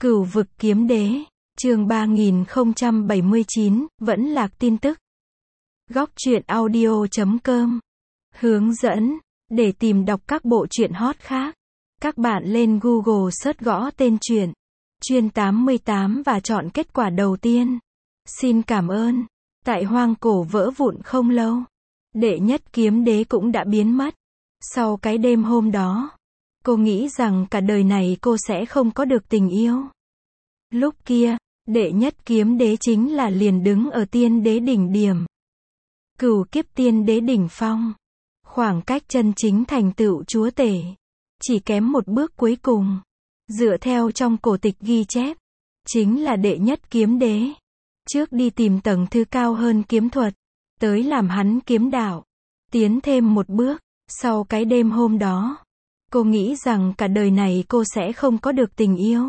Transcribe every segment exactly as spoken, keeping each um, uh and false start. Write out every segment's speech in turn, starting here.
Cửu vực kiếm đế, chương ba nghìn không trăm bảy mươi chín, vẫn lạc tin tức. Góc truyện audio chấm com. Hướng dẫn, để tìm đọc các bộ truyện hot khác, các bạn lên Google search gõ tên truyện, Chuyên tám mươi tám và chọn kết quả đầu tiên. Xin cảm ơn. Tại hoang cổ vỡ vụn không lâu, đệ nhất kiếm đế cũng đã biến mất. Sau cái đêm hôm đó, cô nghĩ rằng cả đời này cô sẽ không có được tình yêu. Lúc kia, đệ nhất kiếm đế chính là liền đứng ở tiên đế đỉnh điểm. Cửu kiếp tiên đế đỉnh phong. Khoảng cách chân chính thành tựu chúa tể. Chỉ kém một bước cuối cùng. Dựa theo trong cổ tịch ghi chép, chính là đệ nhất kiếm đế. Trước đi tìm tầng thứ cao hơn kiếm thuật, tới làm hắn kiếm đạo. Tiến thêm một bước, sau cái đêm hôm đó, cô nghĩ rằng cả đời này cô sẽ không có được tình yêu.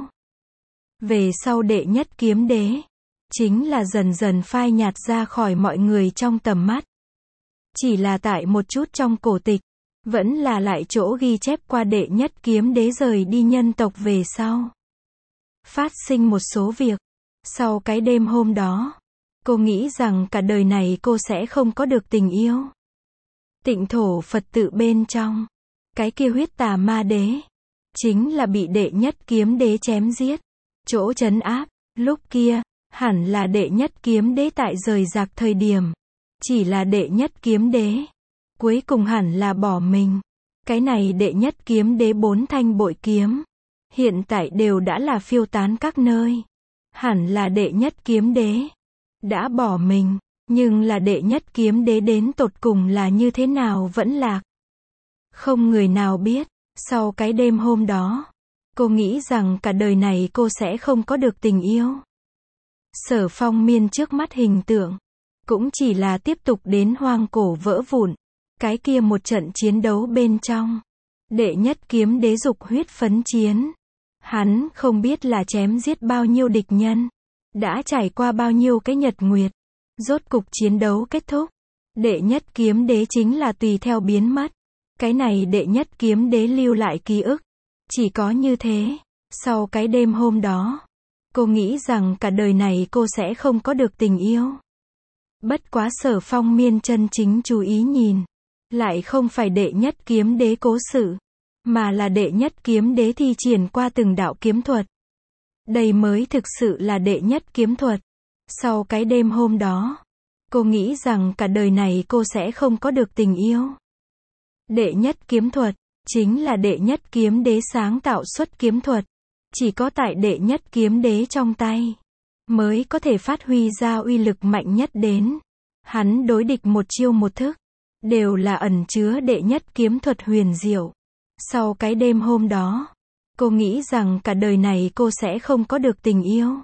Về sau đệ nhất kiếm đế, chính là dần dần phai nhạt ra khỏi mọi người trong tầm mắt. Chỉ là tại một chút trong cổ tịch, vẫn là lại chỗ ghi chép qua đệ nhất kiếm đế rời đi nhân tộc về sau. Phát sinh một số việc. Sau cái đêm hôm đó, cô nghĩ rằng cả đời này cô sẽ không có được tình yêu. Tịnh thổ Phật tự bên trong, cái kia huyết tà ma đế, chính là bị đệ nhất kiếm đế chém giết. Chỗ trấn áp, lúc kia, hẳn là đệ nhất kiếm đế tại rời rạc thời điểm. Chỉ là đệ nhất kiếm đế, cuối cùng hẳn là bỏ mình. Cái này đệ nhất kiếm đế bốn thanh bội kiếm, hiện tại đều đã là phiêu tán các nơi. Hẳn là đệ nhất kiếm đế đã bỏ mình, nhưng là đệ nhất kiếm đế đến tột cùng là như thế nào vẫn lạc. Không người nào biết. Sau cái đêm hôm đó, cô nghĩ rằng cả đời này cô sẽ không có được tình yêu. Sở Phong Miên trước mắt hình tượng, cũng chỉ là tiếp tục đến hoang cổ vỡ vụn. Cái kia một trận chiến đấu bên trong, đệ nhất kiếm đế dục huyết phấn chiến. Hắn không biết là chém giết bao nhiêu địch nhân, đã trải qua bao nhiêu cái nhật nguyệt. Rốt cục chiến đấu kết thúc, đệ nhất kiếm đế chính là tùy theo biến mất. Cái này đệ nhất kiếm đế lưu lại ký ức. Chỉ có như thế, sau cái đêm hôm đó, cô nghĩ rằng cả đời này cô sẽ không có được tình yêu. Bất quá Sở Phong Miên chân chính chú ý nhìn, lại không phải đệ nhất kiếm đế cố sự, mà là đệ nhất kiếm đế thi triển qua từng đạo kiếm thuật. Đây mới thực sự là đệ nhất kiếm thuật. Sau cái đêm hôm đó, cô nghĩ rằng cả đời này cô sẽ không có được tình yêu. Đệ nhất kiếm thuật, chính là đệ nhất kiếm đế sáng tạo xuất kiếm thuật. Chỉ có tại đệ nhất kiếm đế trong tay, mới có thể phát huy ra uy lực mạnh nhất đến. Hắn đối địch một chiêu một thức, đều là ẩn chứa đệ nhất kiếm thuật huyền diệu. Sau cái đêm hôm đó, cô nghĩ rằng cả đời này cô sẽ không có được tình yêu.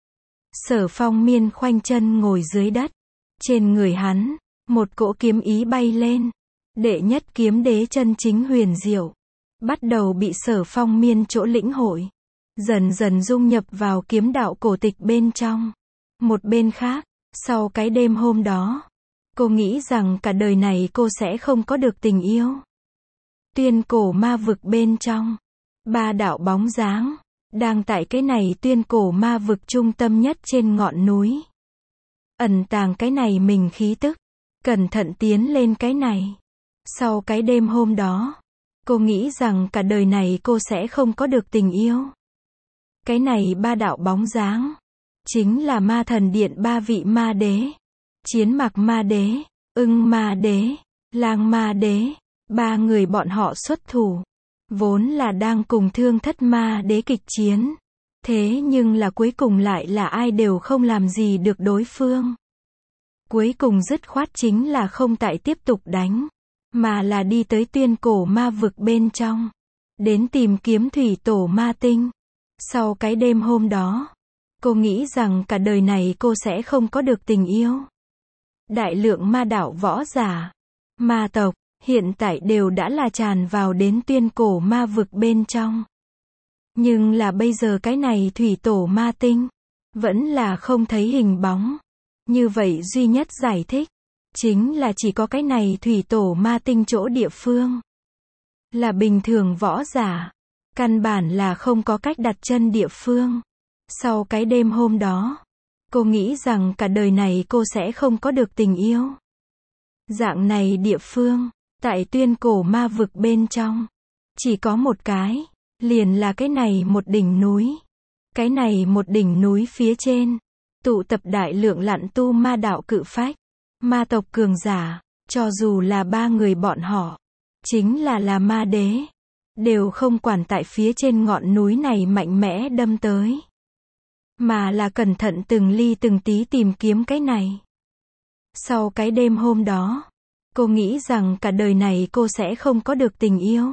Sở Phong Miên khoanh chân ngồi dưới đất. Trên người hắn, một cỗ kiếm ý bay lên. Đệ nhất kiếm đế chân chính huyền diệu, bắt đầu bị Sở Phong Miên chỗ lĩnh hội. Dần dần dung nhập vào kiếm đạo cổ tịch bên trong. Một bên khác, sau cái đêm hôm đó, cô nghĩ rằng cả đời này cô sẽ không có được tình yêu. Tuyên cổ ma vực bên trong, ba đạo bóng dáng, đang tại cái này tuyên cổ ma vực trung tâm nhất trên ngọn núi. Ẩn tàng cái này mình khí tức, cẩn thận tiến lên cái này. Sau cái đêm hôm đó, cô nghĩ rằng cả đời này cô sẽ không có được tình yêu. Cái này ba đạo bóng dáng, chính là ma thần điện ba vị ma đế. Chiến mặc ma đế, ưng ma đế, lang ma đế. Ba người bọn họ xuất thủ, vốn là đang cùng thương thất ma đế kịch chiến. Thế nhưng là cuối cùng lại là ai đều không làm gì được đối phương. Cuối cùng dứt khoát chính là không tại tiếp tục đánh, mà là đi tới tuyên cổ ma vực bên trong, đến tìm kiếm thủy tổ ma tinh. Sau cái đêm hôm đó, cô nghĩ rằng cả đời này cô sẽ không có được tình yêu. Đại lượng ma đạo võ giả, ma tộc, hiện tại đều đã là tràn vào đến tuyên cổ ma vực bên trong. Nhưng là bây giờ cái này thủy tổ ma tinh, vẫn là không thấy hình bóng. Như vậy duy nhất giải thích, chính là chỉ có cái này thủy tổ ma tinh chỗ địa phương. Là bình thường võ giả, căn bản là không có cách đặt chân địa phương. Sau cái đêm hôm đó, cô nghĩ rằng cả đời này cô sẽ không có được tình yêu. Dạng này địa phương, tại tuyên cổ ma vực bên trong, chỉ có một cái, liền là cái này một đỉnh núi. Cái này một đỉnh núi phía trên, tụ tập đại lượng lặn tu ma đạo cự phách, ma tộc cường giả, cho dù là ba người bọn họ, chính là là ma đế, đều không quản tại phía trên ngọn núi này mạnh mẽ đâm tới, mà là cẩn thận từng ly từng tí tìm kiếm cái này. Sau cái đêm hôm đó, cô nghĩ rằng cả đời này cô sẽ không có được tình yêu.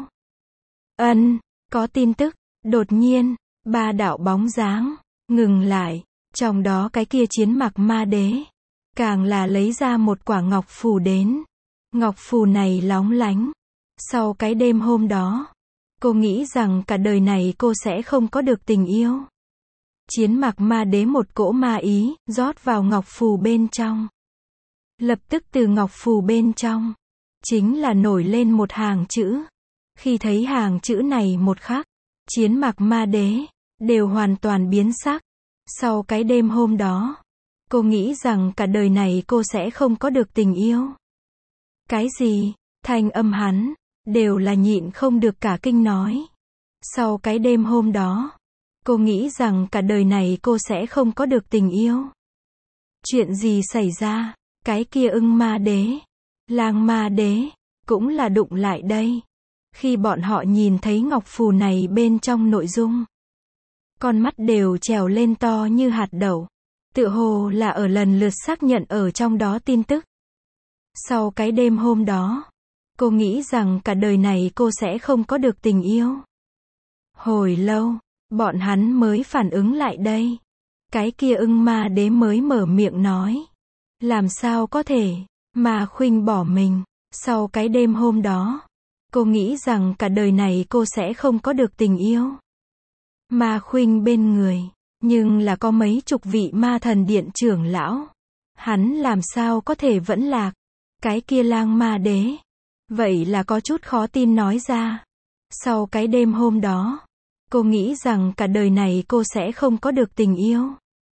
Ân, có tin tức, đột nhiên, ba đạo bóng dáng, ngừng lại, trong đó cái kia chiến mặc ma đế, càng là lấy ra một quả ngọc phù đến. Ngọc phù này lóng lánh. Sau cái đêm hôm đó, cô nghĩ rằng cả đời này cô sẽ không có được tình yêu. Chiến mặc ma đế một cỗ ma ý, rót vào ngọc phù bên trong. Lập tức từ ngọc phù bên trong, chính là nổi lên một hàng chữ. Khi thấy hàng chữ này một khắc, chiến mặc ma đế, đều hoàn toàn biến sắc. Sau cái đêm hôm đó, cô nghĩ rằng cả đời này cô sẽ không có được tình yêu. Cái gì? Thanh âm hắn, đều là nhịn không được cả kinh nói. Sau cái đêm hôm đó, cô nghĩ rằng cả đời này cô sẽ không có được tình yêu. Chuyện gì xảy ra? Cái kia ưng ma đế, lang ma đế, cũng là đụng lại đây. Khi bọn họ nhìn thấy ngọc phù này bên trong nội dung, con mắt đều trèo lên to như hạt đậu, tựa hồ là ở lần lượt xác nhận ở trong đó tin tức. Sau cái đêm hôm đó, cô nghĩ rằng cả đời này cô sẽ không có được tình yêu. Hồi lâu, bọn hắn mới phản ứng lại đây. Cái kia ưng ma đế mới mở miệng nói. Làm sao có thể, mà khuynh bỏ mình. Sau cái đêm hôm đó, cô nghĩ rằng cả đời này cô sẽ không có được tình yêu. Ma khuynh bên người, nhưng là có mấy chục vị ma thần điện trưởng lão. Hắn làm sao có thể vẫn lạc. Cái kia lang ma đế, vậy là có chút khó tin nói ra. Sau cái đêm hôm đó, cô nghĩ rằng cả đời này cô sẽ không có được tình yêu.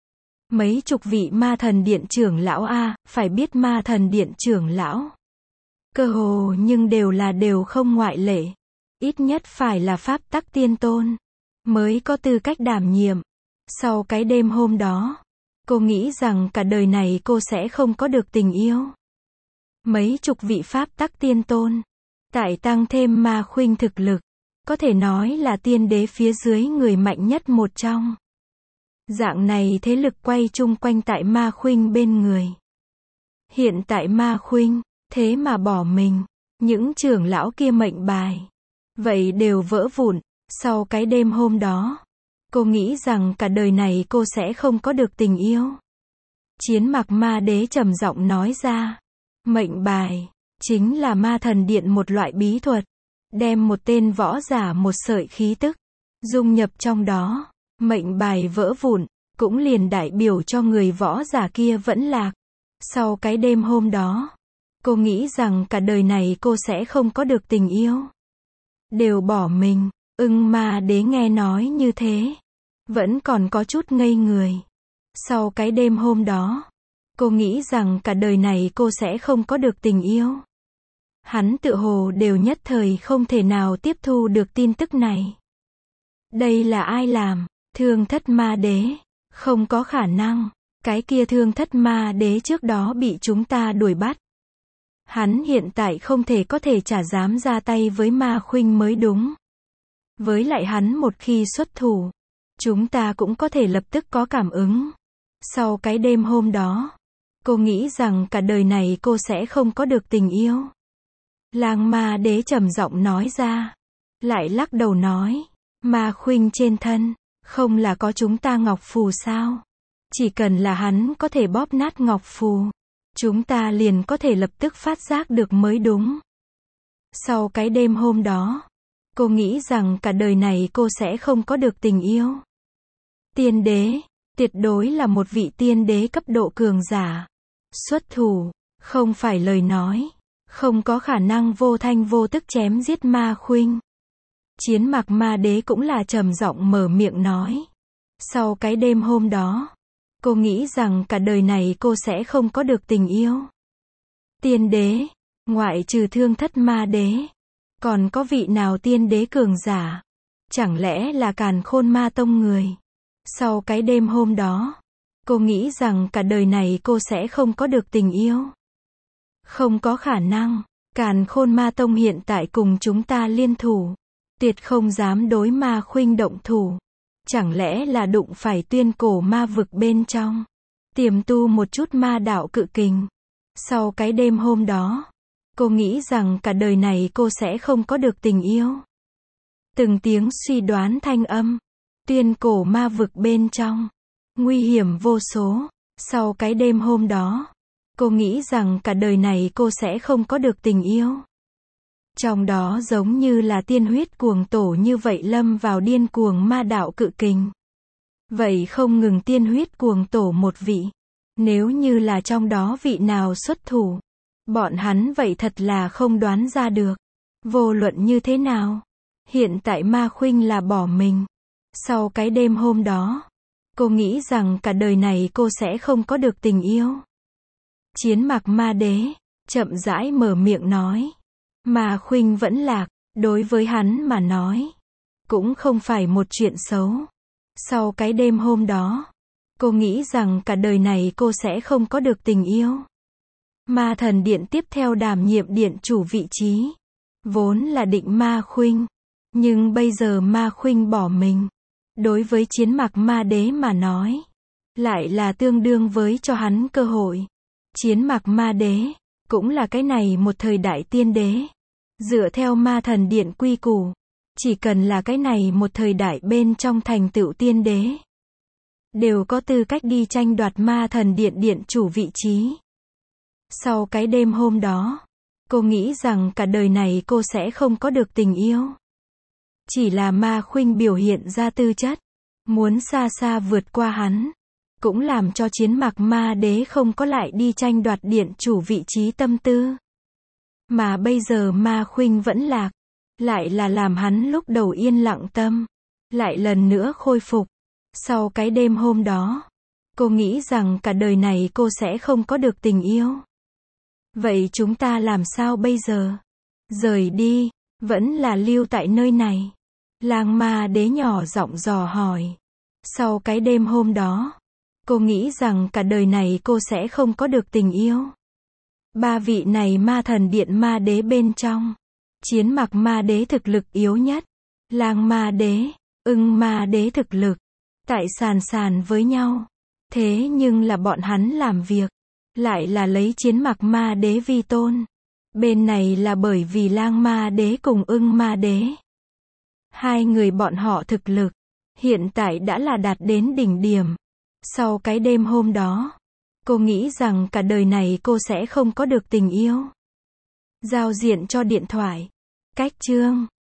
Mấy chục vị ma thần điện trưởng lão a, phải biết ma thần điện trưởng lão, cơ hồ nhưng đều là đều không ngoại lệ. Ít nhất phải là pháp tắc tiên tôn, mới có tư cách đảm nhiệm. Sau cái đêm hôm đó, cô nghĩ rằng cả đời này cô sẽ không có được tình yêu. Mấy chục vị pháp tắc tiên tôn, tại tăng thêm ma khuynh thực lực, có thể nói là tiên đế phía dưới người mạnh nhất một trong. Dạng này thế lực quay chung quanh tại ma khuynh bên người. Hiện tại ma khuynh, thế mà bỏ mình, những trưởng lão kia mệnh bài, vậy đều vỡ vụn. Sau cái đêm hôm đó, cô nghĩ rằng cả đời này cô sẽ không có được tình yêu. Chiến mặc ma đế trầm giọng nói ra. Mệnh bài, chính là ma thần điện một loại bí thuật, đem một tên võ giả một sợi khí tức, dung nhập trong đó, mệnh bài vỡ vụn, cũng liền đại biểu cho người võ giả kia vẫn lạc. Sau cái đêm hôm đó, cô nghĩ rằng cả đời này cô sẽ không có được tình yêu. Đều bỏ mình, ưng ma đế nghe nói như thế, vẫn còn có chút ngây người. Sau cái đêm hôm đó, cô nghĩ rằng cả đời này cô sẽ không có được tình yêu. Hắn tự hồ đều nhất thời không thể nào tiếp thu được tin tức này. Đây là ai làm? Thương thất ma đế. Không có khả năng. Cái kia thương thất ma đế trước đó bị chúng ta đuổi bắt. Hắn hiện tại không thể có thể chả dám ra tay với ma khuynh mới đúng. Với lại hắn một khi xuất thủ, chúng ta cũng có thể lập tức có cảm ứng. Sau cái đêm hôm đó, cô nghĩ rằng cả đời này cô sẽ không có được tình yêu. Lang ma đế trầm giọng nói ra. Lại lắc đầu nói. Ma khuynh trên thân, không là có chúng ta ngọc phù sao? Chỉ cần là hắn có thể bóp nát ngọc phù, chúng ta liền có thể lập tức phát giác được mới đúng. Sau cái đêm hôm đó, cô nghĩ rằng cả đời này cô sẽ không có được tình yêu. Tiên đế, tuyệt đối là một vị tiên đế cấp độ cường giả. Xuất thủ, không phải lời nói, không có khả năng vô thanh vô tức chém giết ma khuynh. Chiến mặc ma đế cũng là trầm giọng mở miệng nói. Sau cái đêm hôm đó, cô nghĩ rằng cả đời này cô sẽ không có được tình yêu. Tiên đế, ngoại trừ Thương Thất Ma Đế, còn có vị nào tiên đế cường giả? Chẳng lẽ là Càn Khôn Ma Tông người? Sau cái đêm hôm đó, cô nghĩ rằng cả đời này cô sẽ không có được tình yêu. Không có khả năng, Càn Khôn Ma Tông hiện tại cùng chúng ta liên thủ, tuyệt không dám đối Ma Khuynh động thủ. Chẳng lẽ là đụng phải tuyên cổ ma vực bên trong, tiềm tu một chút ma đạo cự kình. Sau cái đêm hôm đó, cô nghĩ rằng cả đời này cô sẽ không có được tình yêu. Từng tiếng suy đoán thanh âm, tuyên cổ ma vực bên trong, nguy hiểm vô số. Sau cái đêm hôm đó, cô nghĩ rằng cả đời này cô sẽ không có được tình yêu. Trong đó giống như là tiên huyết cuồng tổ như vậy lâm vào điên cuồng ma đạo cự kình. Vậy không ngừng tiên huyết cuồng tổ một vị. Nếu như là trong đó vị nào xuất thủ, bọn hắn vậy thật là không đoán ra được. Vô luận như thế nào, hiện tại Ma Khuynh là bỏ mình. Sau cái đêm hôm đó, cô nghĩ rằng cả đời này cô sẽ không có được tình yêu. Chiến Mạc Ma Đế chậm rãi mở miệng nói. Ma Khuynh vẫn lạc, đối với hắn mà nói, cũng không phải một chuyện xấu. Sau cái đêm hôm đó, cô nghĩ rằng cả đời này cô sẽ không có được tình yêu. Ma Thần Điện tiếp theo đảm nhiệm điện chủ vị trí, vốn là định Ma Khuynh, nhưng bây giờ Ma Khuynh bỏ mình, đối với Chiến Mạc Ma Đế mà nói, lại là tương đương với cho hắn cơ hội. Chiến Mạc Ma Đế cũng là cái này một thời đại tiên đế. Dựa theo Ma Thần Điện quy củ, chỉ cần là cái này một thời đại bên trong thành tựu tiên đế, đều có tư cách đi tranh đoạt Ma Thần Điện điện chủ vị trí. Sau cái đêm hôm đó, cô nghĩ rằng cả đời này cô sẽ không có được tình yêu. Chỉ là Ma Khuynh biểu hiện ra tư chất, muốn xa xa vượt qua hắn, cũng làm cho Chiến Mạc Ma Đế không có lại đi tranh đoạt điện chủ vị trí tâm tư. Mà bây giờ Ma Khuynh vẫn lạc, lại là làm hắn lúc đầu yên lặng tâm, lại lần nữa khôi phục. Sau cái đêm hôm đó, cô nghĩ rằng cả đời này cô sẽ không có được tình yêu. Vậy chúng ta làm sao bây giờ? Rời đi, vẫn là lưu tại nơi này? Lang Ma Đế nhỏ giọng dò hỏi. Sau cái đêm hôm đó, cô nghĩ rằng cả đời này cô sẽ không có được tình yêu. Ba vị này Ma Thần Điện Ma Đế bên trong, Chiến Mạc Ma Đế thực lực yếu nhất, Lang Ma Đế, Ưng Ma Đế thực lực tại sàn sàn với nhau. Thế nhưng là bọn hắn làm việc, lại là lấy Chiến Mạc Ma Đế vi tôn. Bên này là bởi vì Lang Ma Đế cùng Ưng Ma Đế, hai người bọn họ thực lực hiện tại đã là đạt đến đỉnh điểm. Sau cái đêm hôm đó, cô nghĩ rằng cả đời này cô sẽ không có được tình yêu. Giao diện cho điện thoại. Cách chương